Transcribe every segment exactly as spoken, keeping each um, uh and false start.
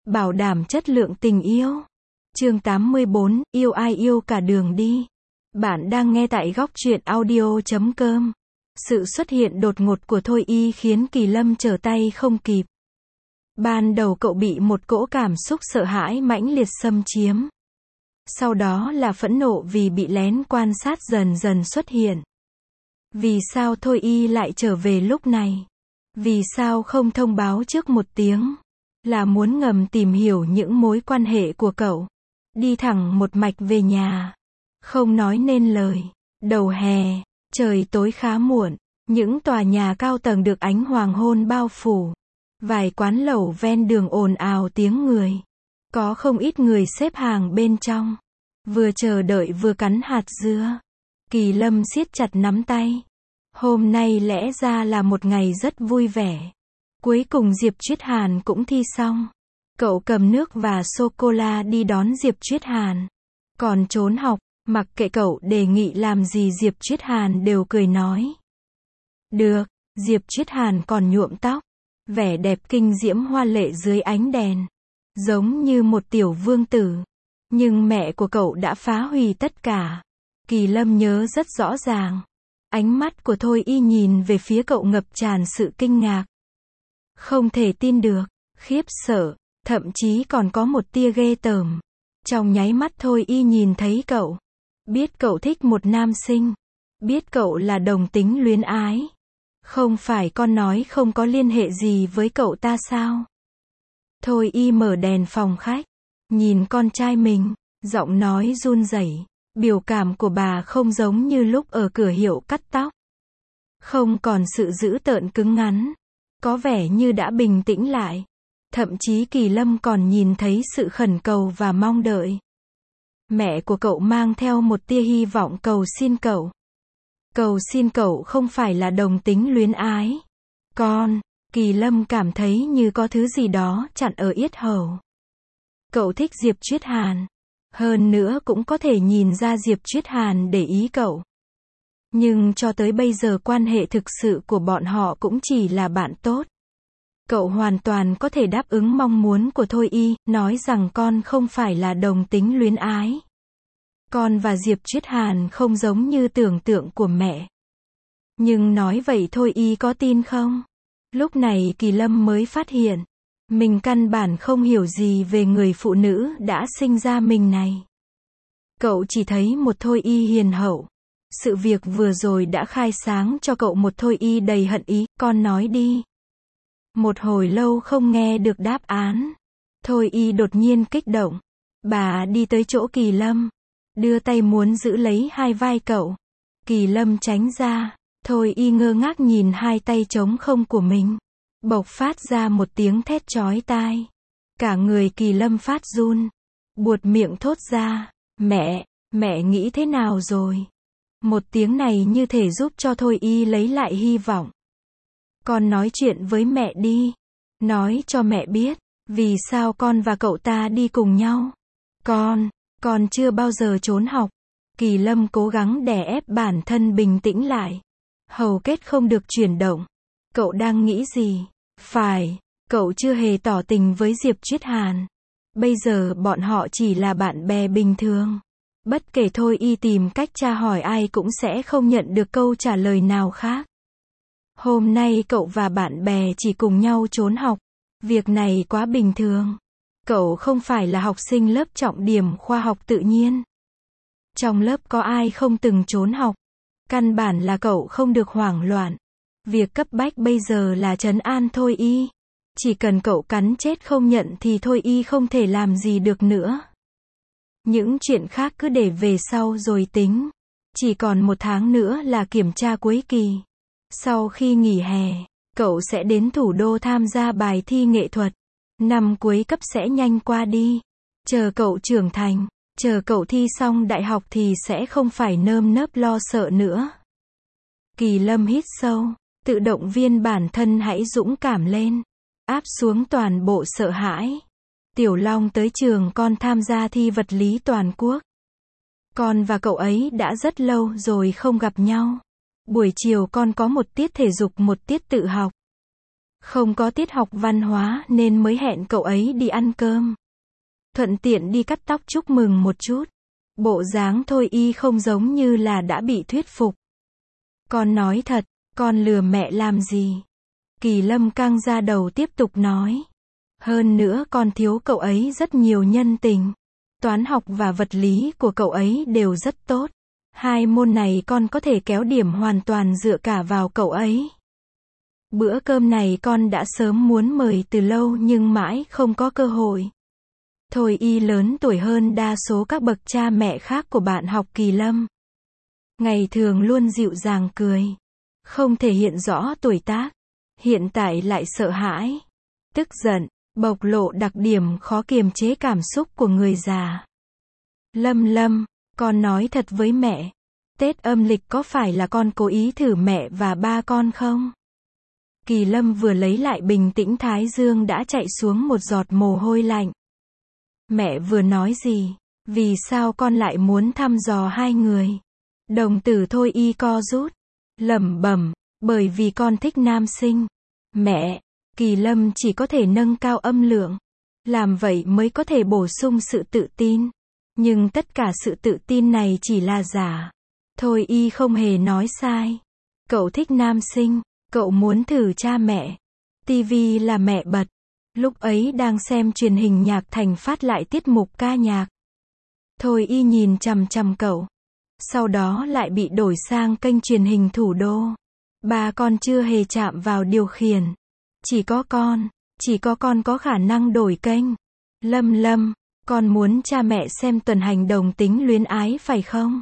bảo đảm chất lượng tình yêu. Chương tám mươi bốn, yêu ai yêu cả đường đi. Bạn đang nghe tại góc truyện audio chấm com. Sự xuất hiện đột ngột của Thôi Y khiến Kỳ Lâm trở tay không kịp. Ban đầu cậu bị một cỗ cảm xúc sợ hãi mãnh liệt xâm chiếm. Sau đó là phẫn nộ vì bị lén quan sát dần dần xuất hiện. Vì sao Thôi Y lại trở về lúc này? Vì sao không thông báo trước một tiếng? Là muốn ngầm tìm hiểu những mối quan hệ của cậu. Đi thẳng một mạch về nhà. Không nói nên lời. Đầu hè, trời tối khá muộn. Những tòa nhà cao tầng được ánh hoàng hôn bao phủ. Vài quán lẩu ven đường ồn ào tiếng người. Có không ít người xếp hàng bên trong. Vừa chờ đợi vừa cắn hạt dưa. Kỳ Lâm siết chặt nắm tay. Hôm nay lẽ ra là một ngày rất vui vẻ. Cuối cùng Diệp Chuyết Hàn cũng thi xong. Cậu cầm nước và sô-cô-la đi đón Diệp Chuyết Hàn. Còn trốn học, mặc kệ cậu đề nghị làm gì Diệp Chuyết Hàn đều cười nói. Được, Diệp Chuyết Hàn còn nhuộm tóc. Vẻ đẹp kinh diễm hoa lệ dưới ánh đèn. Giống như một tiểu vương tử. Nhưng mẹ của cậu đã phá hủy tất cả. Kỳ Lâm nhớ rất rõ ràng. Ánh mắt của Thôi Y nhìn về phía cậu ngập tràn sự kinh ngạc. Không thể tin được, khiếp sợ, thậm chí còn có một tia ghê tởm. Trong nháy mắt Thôi Y nhìn thấy cậu. Biết cậu thích một nam sinh. Biết cậu là đồng tính luyến ái. Không phải con nói không có liên hệ gì với cậu ta sao? Thôi Y mở đèn phòng khách. Nhìn con trai mình, giọng nói run rẩy. Biểu cảm của bà không giống như lúc ở cửa hiệu cắt tóc. Không còn sự dữ tợn cứng ngắn. Có vẻ như đã bình tĩnh lại. Thậm chí Kỳ Lâm còn nhìn thấy sự khẩn cầu và mong đợi. Mẹ của cậu mang theo một tia hy vọng cầu xin cậu. Cầu xin cậu không phải là đồng tính luyến ái. Con, Kỳ Lâm cảm thấy như có thứ gì đó chặn ở yết hầu. Cậu thích Diệp Chuyết Hàn. Hơn nữa cũng có thể nhìn ra Diệp Chuyết Hàn để ý cậu. Nhưng cho tới bây giờ quan hệ thực sự của bọn họ cũng chỉ là bạn tốt. Cậu hoàn toàn có thể đáp ứng mong muốn của Thôi Y, nói rằng con không phải là đồng tính luyến ái. Con và Diệp Chuyết Hàn không giống như tưởng tượng của mẹ. Nhưng nói vậy Thôi Y có tin không? Lúc này Kỳ Lâm mới phát hiện. Mình căn bản không hiểu gì về người phụ nữ đã sinh ra mình này. Cậu chỉ thấy một Thôi Y hiền hậu. Sự việc vừa rồi đã khai sáng cho cậu một Thôi Y đầy hận ý, con nói đi. Một hồi lâu không nghe được đáp án. Thôi Y đột nhiên kích động. Bà đi tới chỗ Kỳ Lâm. Đưa tay muốn giữ lấy hai vai cậu. Kỳ Lâm tránh ra. Thôi Y ngơ ngác nhìn hai tay trống không của mình. Bộc phát ra một tiếng thét chói tai. Cả người Kỳ Lâm phát run. Buột miệng thốt ra. Mẹ, mẹ nghĩ thế nào rồi? Một tiếng này như thể giúp cho Thôi Y lấy lại hy vọng. Con nói chuyện với mẹ đi. Nói cho mẹ biết. Vì sao con và cậu ta đi cùng nhau? Con, con chưa bao giờ trốn học. Kỳ Lâm cố gắng đè ép bản thân bình tĩnh lại. Hầu kết không được chuyển động. Cậu đang nghĩ gì? Phải, cậu chưa hề tỏ tình với Diệp Chuyết Hàn. Bây giờ bọn họ chỉ là bạn bè bình thường. Bất kể Thôi Y tìm cách tra hỏi ai cũng sẽ không nhận được câu trả lời nào khác. Hôm nay cậu và bạn bè chỉ cùng nhau trốn học. Việc này quá bình thường. Cậu không phải là học sinh lớp trọng điểm khoa học tự nhiên. Trong lớp có ai không từng trốn học. Căn bản là cậu không được hoảng loạn. Việc cấp bách bây giờ là trấn an Thôi Y. Chỉ cần cậu cắn chết không nhận thì Thôi Y không thể làm gì được nữa. Những chuyện khác cứ để về sau rồi tính. Chỉ còn một tháng nữa là kiểm tra cuối kỳ. Sau khi nghỉ hè, cậu sẽ đến thủ đô tham gia bài thi nghệ thuật. Năm cuối cấp sẽ nhanh qua đi. Chờ cậu trưởng thành, chờ cậu thi xong đại học thì sẽ không phải nơm nớp lo sợ nữa. Kỳ Lâm hít sâu. Tự động viên bản thân hãy dũng cảm lên. Áp xuống toàn bộ sợ hãi. Tiểu Long tới trường con tham gia thi vật lý toàn quốc. Con và cậu ấy đã rất lâu rồi không gặp nhau. Buổi chiều con có một tiết thể dục một tiết tự học. Không có tiết học văn hóa nên mới hẹn cậu ấy đi ăn cơm. Thuận tiện đi cắt tóc chúc mừng một chút. Bộ dáng Thôi Y không giống như là đã bị thuyết phục. Con nói thật, con lừa mẹ làm gì? Kỳ Lâm căng ra đầu tiếp tục nói. Hơn nữa con thiếu cậu ấy rất nhiều nhân tình. Toán học và vật lý của cậu ấy đều rất tốt. Hai môn này con có thể kéo điểm hoàn toàn dựa cả vào cậu ấy. Bữa cơm này con đã sớm muốn mời từ lâu nhưng mãi không có cơ hội. Thôi Y lớn tuổi hơn đa số các bậc cha mẹ khác của bạn học Kỳ Lâm. Ngày thường luôn dịu dàng cười. Không thể hiện rõ tuổi tác. Hiện tại lại sợ hãi. Tức giận, bộc lộ đặc điểm khó kiềm chế cảm xúc của người già. Lâm Lâm, con nói thật với mẹ. Tết âm lịch có phải là con cố ý thử mẹ và ba con không? Kỳ Lâm vừa lấy lại bình tĩnh thái dương đã chạy xuống một giọt mồ hôi lạnh. Mẹ vừa nói gì? Vì sao con lại muốn thăm dò hai người? Đồng tử Thôi Y co rút. Lẩm bẩm, bởi vì con thích nam sinh. Mẹ, Kỳ Lâm chỉ có thể nâng cao âm lượng. Làm vậy mới có thể bổ sung sự tự tin. Nhưng tất cả sự tự tin này chỉ là giả. Thôi Y không hề nói sai. Cậu thích nam sinh, cậu muốn thử cha mẹ. Tivi là mẹ bật. Lúc ấy đang xem truyền hình nhạc thành phát lại tiết mục ca nhạc. Thôi Y nhìn chằm chằm cậu. Sau đó lại bị đổi sang kênh truyền hình Thủ Đô. Ba con chưa hề chạm vào điều khiển. Chỉ có con, chỉ có con có khả năng đổi kênh. Lâm Lâm, con muốn cha mẹ xem tuần hành đồng tính luyến ái phải không?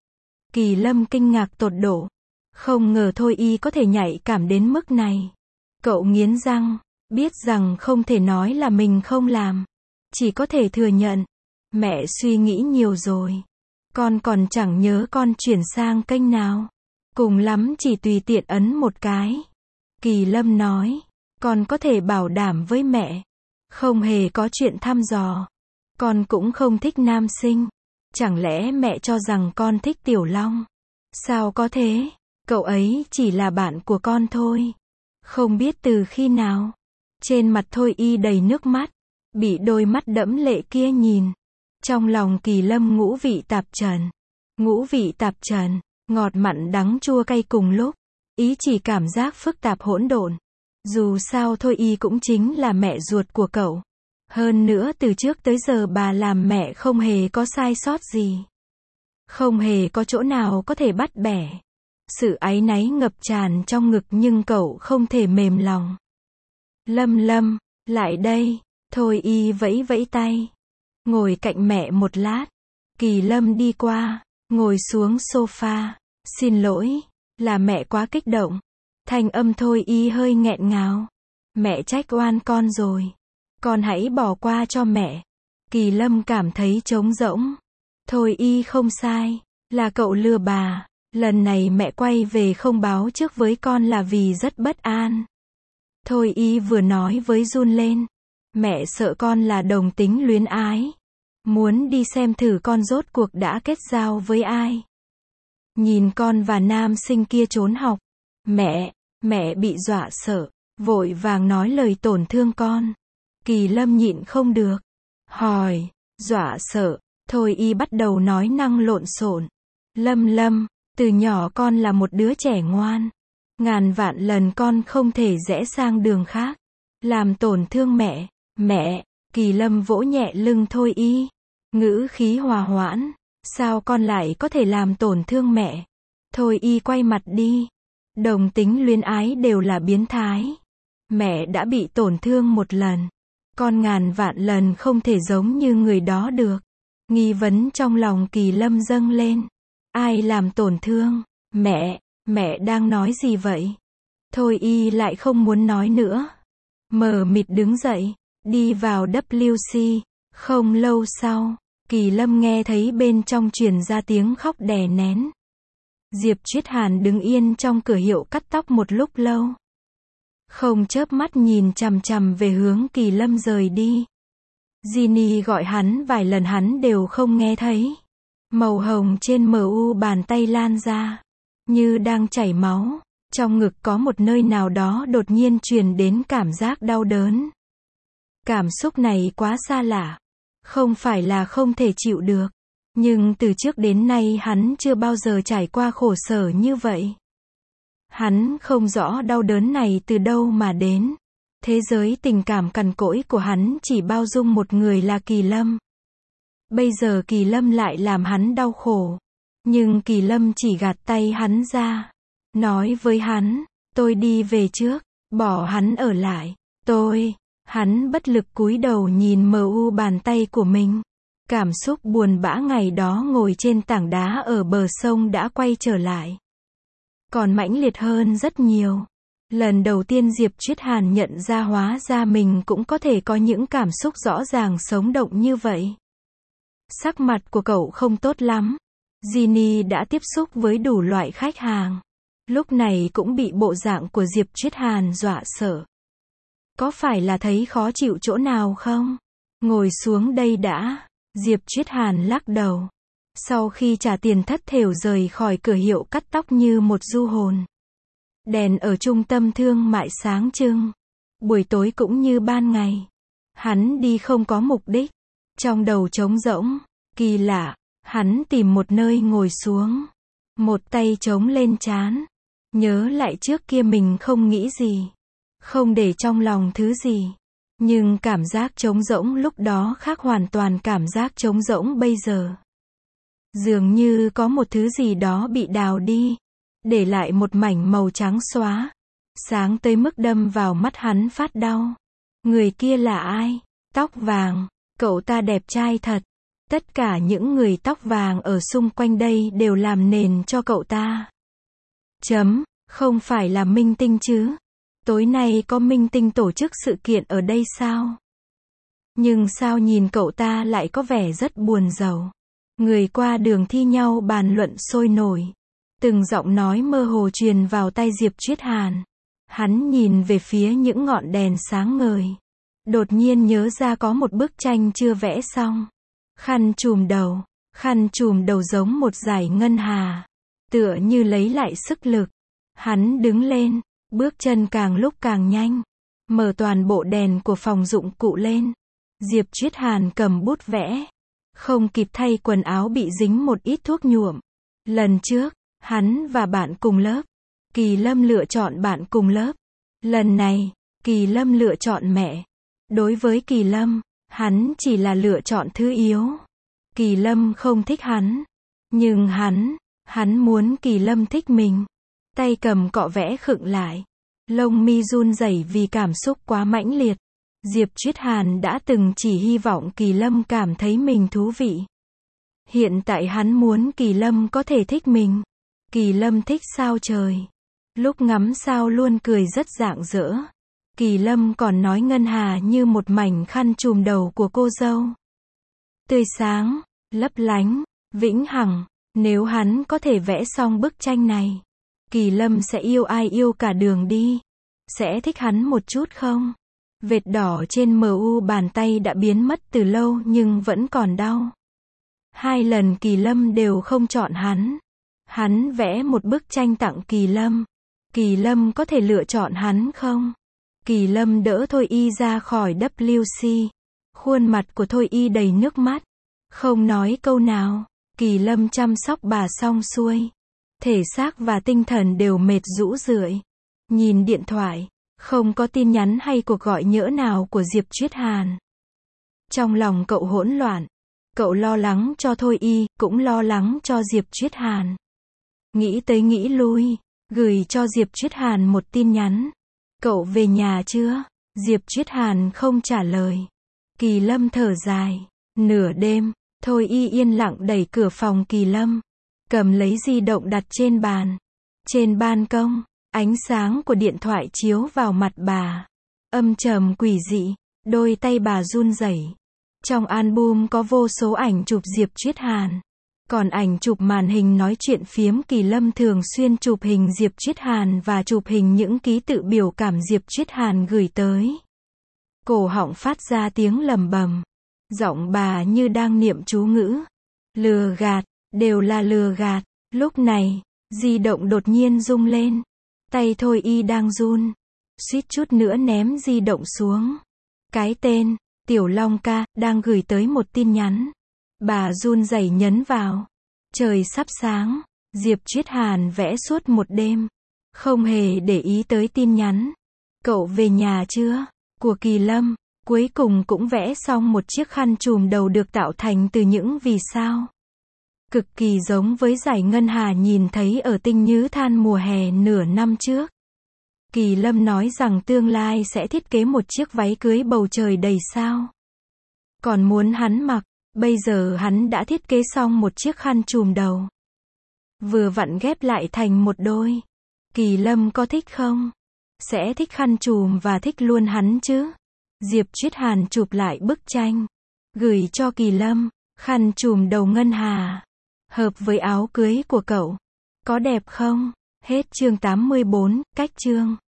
Kỳ Lâm kinh ngạc tột độ. Không ngờ Thôi Y có thể nhạy cảm đến mức này. Cậu nghiến răng, biết rằng không thể nói là mình không làm. Chỉ có thể thừa nhận. Mẹ suy nghĩ nhiều rồi. Con còn chẳng nhớ con chuyển sang kênh nào. Cùng lắm chỉ tùy tiện ấn một cái. Kỳ Lâm nói, con có thể bảo đảm với mẹ. Không hề có chuyện thăm dò. Con cũng không thích nam sinh. Chẳng lẽ mẹ cho rằng con thích Tiểu Long? Sao có thế? Cậu ấy chỉ là bạn của con thôi. Không biết từ khi nào. Trên mặt Thôi Y đầy nước mắt. Bị đôi mắt đẫm lệ kia nhìn. Trong lòng Kỳ Lâm ngũ vị tạp trần. Ngũ vị tạp trần, ngọt mặn đắng chua cay cùng lúc. Ý chỉ cảm giác phức tạp hỗn độn. Dù sao Thôi Y cũng chính là mẹ ruột của cậu. Hơn nữa từ trước tới giờ bà làm mẹ không hề có sai sót gì. Không hề có chỗ nào có thể bắt bẻ. Sự áy náy ngập tràn trong ngực nhưng cậu không thể mềm lòng. Lâm Lâm, lại đây. Thôi Y vẫy vẫy tay. Ngồi cạnh mẹ một lát. Kỳ Lâm đi qua, ngồi xuống sofa. Xin lỗi, là mẹ quá kích động. Thanh âm Thôi Y hơi nghẹn ngào. Mẹ trách oan con rồi. Con hãy bỏ qua cho mẹ. Kỳ Lâm cảm thấy trống rỗng. Thôi Y không sai, là cậu lừa bà. Lần này mẹ quay về không báo trước với con là vì rất bất an. Thôi Y vừa nói với run lên. Mẹ sợ con là đồng tính luyến ái. Muốn đi xem thử con rốt cuộc đã kết giao với ai. Nhìn con và nam sinh kia trốn học. Mẹ, mẹ bị dọa sợ. Vội vàng nói lời tổn thương con. Kỳ Lâm nhịn không được. Hỏi, dọa sợ. Thôi Y bắt đầu nói năng lộn xộn. Lâm Lâm, từ nhỏ con là một đứa trẻ ngoan. Ngàn vạn lần con không thể rẽ sang đường khác. Làm tổn thương mẹ. Mẹ, Kỳ Lâm vỗ nhẹ lưng Thôi Y. Ngữ khí hòa hoãn. Sao con lại có thể làm tổn thương mẹ? Thôi Y quay mặt đi. Đồng tính luyến ái đều là biến thái. Mẹ đã bị tổn thương một lần. Con ngàn vạn lần không thể giống như người đó được. Nghi vấn trong lòng Kỳ Lâm dâng lên. Ai làm tổn thương? Mẹ, mẹ đang nói gì vậy? Thôi Y lại không muốn nói nữa. Mờ mịt đứng dậy, đi vào W C. Không lâu sau, Kỳ Lâm nghe thấy bên trong truyền ra tiếng khóc đè nén. Diệp Triết Hàn đứng yên trong cửa hiệu cắt tóc một lúc lâu. Không chớp mắt nhìn chằm chằm về hướng Kỳ Lâm rời đi. Ginny gọi hắn vài lần hắn đều không nghe thấy. Màu hồng trên mờ u bàn tay lan ra. Như đang chảy máu. Trong ngực có một nơi nào đó đột nhiên truyền đến cảm giác đau đớn. Cảm xúc này quá xa lạ. Không phải là không thể chịu được. Nhưng từ trước đến nay hắn chưa bao giờ trải qua khổ sở như vậy. Hắn không rõ đau đớn này từ đâu mà đến. Thế giới tình cảm cằn cỗi của hắn chỉ bao dung một người là Kỳ Lâm. Bây giờ Kỳ Lâm lại làm hắn đau khổ. Nhưng Kỳ Lâm chỉ gạt tay hắn ra. Nói với hắn, tôi đi về trước, bỏ hắn ở lại. Tôi, hắn bất lực cúi đầu nhìn mờ u bàn tay của mình. Cảm xúc buồn bã ngày đó ngồi trên tảng đá ở bờ sông đã quay trở lại. Còn mãnh liệt hơn rất nhiều. Lần đầu tiên Diệp Triết Hàn nhận ra hóa ra mình cũng có thể có những cảm xúc rõ ràng sống động như vậy. Sắc mặt của cậu không tốt lắm. Ginny đã tiếp xúc với đủ loại khách hàng. Lúc này cũng bị bộ dạng của Diệp Triết Hàn dọa sợ. Có phải là thấy khó chịu chỗ nào không? Ngồi xuống đây đã. Diệp Triết Hàn lắc đầu. Sau khi trả tiền thất thểu rời khỏi cửa hiệu cắt tóc như một du hồn. Đèn ở trung tâm thương mại sáng trưng. Buổi tối cũng như ban ngày. Hắn đi không có mục đích. Trong đầu trống rỗng. Kỳ lạ. Hắn tìm một nơi ngồi xuống. Một tay chống lên trán. Nhớ lại trước kia mình không nghĩ gì. Không để trong lòng thứ gì. Nhưng cảm giác trống rỗng lúc đó khác hoàn toàn cảm giác trống rỗng bây giờ. Dường như có một thứ gì đó bị đào đi. Để lại một mảnh màu trắng xóa. Sáng tới mức đâm vào mắt hắn phát đau. Người kia là ai? Tóc vàng. Cậu ta đẹp trai thật. Tất cả những người tóc vàng ở xung quanh đây đều làm nền cho cậu ta. Chấm, không phải là minh tinh chứ? Tối nay có minh tinh tổ chức sự kiện ở đây sao? Nhưng sao nhìn cậu ta lại có vẻ rất buồn rầu. Người qua đường thi nhau bàn luận sôi nổi. Từng giọng nói mơ hồ truyền vào tai Diệp Triết Hàn. Hắn nhìn về phía những ngọn đèn sáng ngời. Đột nhiên nhớ ra có một bức tranh chưa vẽ xong. Khăn trùm đầu. Khăn trùm đầu giống một dải ngân hà. Tựa như lấy lại sức lực. Hắn đứng lên. Bước chân càng lúc càng nhanh. Mở toàn bộ đèn của phòng dụng cụ lên. Diệp Triết Hàn cầm bút vẽ. Không kịp thay quần áo bị dính một ít thuốc nhuộm. Lần trước, hắn và bạn cùng lớp. Kỳ Lâm lựa chọn bạn cùng lớp. Lần này, Kỳ Lâm lựa chọn mẹ. Đối với Kỳ Lâm, hắn chỉ là lựa chọn thứ yếu. Kỳ Lâm không thích hắn. Nhưng hắn, hắn muốn Kỳ Lâm thích mình. Tay cầm cọ vẽ khựng lại. Lông mi run rẩy vì cảm xúc quá mãnh liệt. Diệp Triết Hàn đã từng chỉ hy vọng Kỳ Lâm cảm thấy mình thú vị. Hiện tại hắn muốn Kỳ Lâm có thể thích mình. Kỳ Lâm thích sao trời. Lúc ngắm sao luôn cười rất rạng rỡ. Kỳ Lâm còn nói ngân hà như một mảnh khăn trùm đầu của cô dâu. Tươi sáng, lấp lánh, vĩnh hằng. Nếu hắn có thể vẽ xong bức tranh này, Kỳ Lâm sẽ yêu ai yêu cả đường đi. Sẽ thích hắn một chút không? Vệt đỏ trên mờ u bàn tay đã biến mất từ lâu nhưng vẫn còn đau. Hai lần Kỳ Lâm đều không chọn hắn. Hắn vẽ một bức tranh tặng Kỳ Lâm. Kỳ Lâm có thể lựa chọn hắn không? Kỳ Lâm đỡ Thôi Y ra khỏi vê kép xê. Khuôn mặt của Thôi Y đầy nước mắt. Không nói câu nào. Kỳ Lâm chăm sóc bà xong xuôi. Thể xác và tinh thần đều mệt rũ rượi. Nhìn điện thoại. Không có tin nhắn hay cuộc gọi nhỡ nào của Diệp Triết Hàn. Trong lòng cậu hỗn loạn. Cậu lo lắng cho Thôi Y, cũng lo lắng cho Diệp Triết Hàn. Nghĩ tới nghĩ lui. Gửi cho Diệp Triết Hàn một tin nhắn. Cậu về nhà chưa? Diệp Triết Hàn không trả lời. Kỳ Lâm thở dài. Nửa đêm, Thôi Y yên lặng đẩy cửa phòng Kỳ Lâm. Cầm lấy di động đặt trên bàn. Trên ban công, ánh sáng của điện thoại chiếu vào mặt bà. Âm trầm quỷ dị, đôi tay bà run rẩy. Trong album có vô số ảnh chụp Diệp Triết Hàn. Còn ảnh chụp màn hình nói chuyện phiếm Kỳ Lâm thường xuyên chụp hình Diệp Triết Hàn và chụp hình những ký tự biểu cảm Diệp Triết Hàn gửi tới. Cổ họng phát ra tiếng lầm bầm. Giọng bà như đang niệm chú ngữ. Lừa gạt, đều là lừa gạt. Lúc này, di động đột nhiên rung lên. Tay Thôi Y đang run, suýt chút nữa ném di động xuống. Cái tên, Tiểu Long ca, đang gửi tới một tin nhắn. Bà run rẩy nhấn vào. Trời sắp sáng, Diệp Triết Hàn vẽ suốt một đêm. Không hề để ý tới tin nhắn. Cậu về nhà chưa? Của Kỳ Lâm. Cuối cùng cũng vẽ xong một chiếc khăn trùm đầu được tạo thành từ những vì sao. Cực kỳ giống với giải ngân hà nhìn thấy ở Tinh Nhứ Than mùa hè nửa năm trước. Kỳ Lâm nói rằng tương lai sẽ thiết kế một chiếc váy cưới bầu trời đầy sao. Còn muốn hắn mặc, bây giờ hắn đã thiết kế xong một chiếc khăn trùm đầu. Vừa vặn ghép lại thành một đôi. Kỳ Lâm có thích không? Sẽ thích khăn trùm và thích luôn hắn chứ? Diệp Triết Hàn chụp lại bức tranh. Gửi cho Kỳ Lâm. Khăn trùm đầu ngân hà. Hợp với áo cưới của cậu. Có đẹp không? Hết chương tám mươi bốn, cách chương.